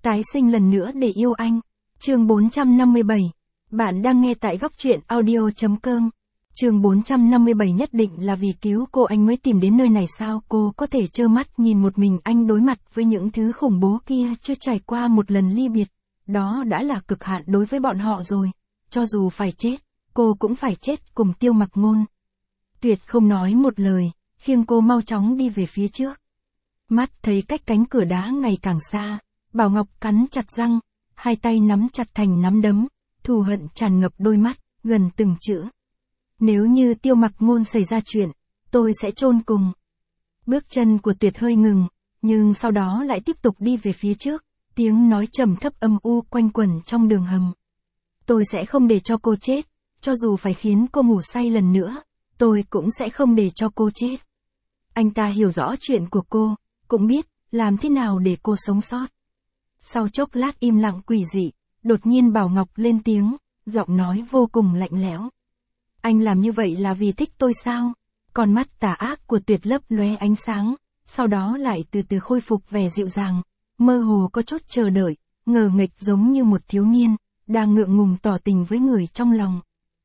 Tái sinh lần nữa để yêu anh. Chương 457. Bạn đang nghe tại góc truyện audio.com. Chương 457 nhất định là vì cứu cô anh mới tìm đến nơi này sao? Cô có thể trơ mắt nhìn một mình anh đối mặt với những thứ khủng bố kia, chưa trải qua một lần ly biệt. Đó đã là cực hạn đối với bọn họ rồi. Cho dù phải chết, cô cũng phải chết cùng Tiêu Mặc Ngôn. Tuyệt không nói một lời, khiêng cô mau chóng đi về phía trước. Mắt thấy cách cánh cửa đá ngày càng xa, Bảo Ngọc cắn chặt răng, hai tay nắm chặt thành nắm đấm, thù hận tràn ngập đôi mắt, gần từng chữ. Nếu như Tiêu Mặc Ngôn xảy ra chuyện, tôi sẽ chôn cùng. Bước chân của Tuyệt hơi ngừng, nhưng sau đó lại tiếp tục đi về phía trước, tiếng nói trầm thấp âm u quanh quẩn trong đường hầm. Tôi sẽ không để cho cô chết, cho dù phải khiến cô ngủ say lần nữa, tôi cũng sẽ không để cho cô chết. Anh ta hiểu rõ chuyện của cô, cũng biết làm thế nào để cô sống sót. Sau chốc lát im lặng quỷ dị, đột nhiên Bảo Ngọc lên tiếng, giọng nói vô cùng lạnh lẽo. Anh làm như vậy là vì thích tôi sao? Con mắt tà ác của Tuyệt lấp lóe ánh sáng, sau đó lại từ từ khôi phục vẻ dịu dàng, mơ hồ có chút chờ đợi, ngờ nghệch giống như một thiếu niên, đang ngượng ngùng tỏ tình với người trong lòng.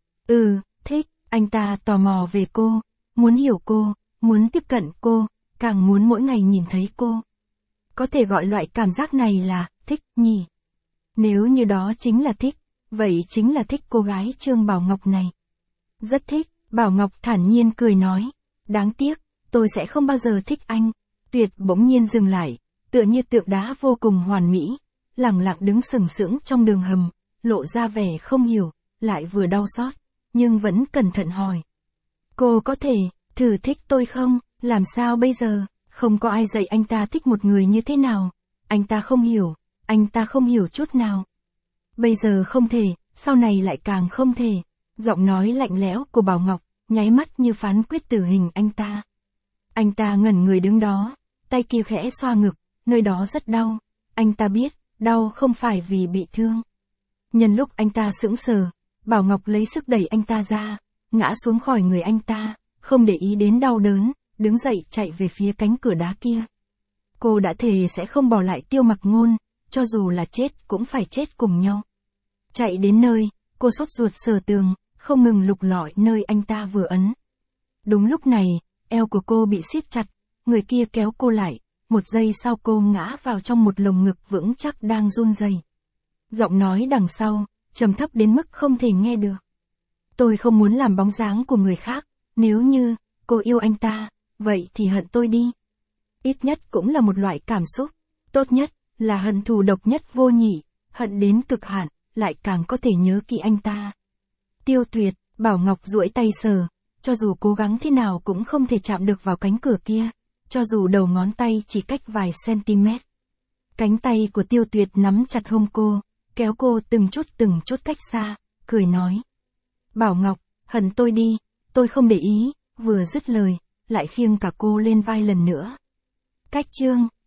Thích, anh ta tò mò về cô, muốn hiểu cô, muốn tiếp cận cô, càng muốn mỗi ngày nhìn thấy cô. Có thể gọi loại cảm giác này là thích nhỉ? Nếu như đó chính là thích, vậy chính là thích cô gái Trương Bảo Ngọc này. Rất thích, Bảo Ngọc thản nhiên cười nói. Đáng tiếc, tôi sẽ không bao giờ thích anh. Tuyệt bỗng nhiên dừng lại, tựa như tượng đá vô cùng hoàn mỹ, lẳng lặng đứng sừng sững trong đường hầm, lộ ra vẻ không hiểu, lại vừa đau xót, nhưng vẫn cẩn thận hỏi. Cô có thể thử thích tôi không? Làm sao bây giờ? Không có ai dạy anh ta thích một người như thế nào. Anh ta không hiểu chút nào. Bây giờ không thể, sau này lại càng không thể. Giọng nói lạnh lẽo của Bảo Ngọc, nháy mắt như phán quyết tử hình anh ta. Anh ta ngẩn người đứng đó, tay kia khẽ xoa ngực, nơi đó rất đau. Anh ta biết, đau không phải vì bị thương. Nhân lúc anh ta sững sờ, Bảo Ngọc lấy sức đẩy anh ta ra, ngã xuống khỏi người anh ta, không để ý đến đau đớn, đứng dậy chạy về phía cánh cửa đá kia. Cô đã thề sẽ không bỏ lại Tiêu Mặc Ngôn, cho dù là chết cũng phải chết cùng nhau. Chạy đến nơi, cô sốt ruột sờ tường, không ngừng lục lọi nơi anh ta vừa ấn. Đúng lúc này, eo của cô bị siết chặt, người kia kéo cô lại, một giây sau cô ngã vào trong một lồng ngực vững chắc đang run rẩy. Giọng nói đằng sau, trầm thấp đến mức không thể nghe được. Tôi không muốn làm bóng dáng của người khác, nếu như cô yêu anh ta, vậy thì hận tôi đi. Ít nhất cũng là một loại cảm xúc, tốt nhất là hận thù độc nhất vô nhị, hận đến cực hạn, lại càng có thể nhớ kỹ anh ta. Tiêu Tuyệt, Bảo Ngọc duỗi tay sờ, cho dù cố gắng thế nào cũng không thể chạm được vào cánh cửa kia, cho dù đầu ngón tay chỉ cách vài cm. Cánh tay của Tiêu Tuyệt nắm chặt hông cô, kéo cô từng chút cách xa, cười nói. Bảo Ngọc, hận tôi đi, tôi không để ý, vừa dứt lời, lại khiêng cả cô lên vai lần nữa. Cách chương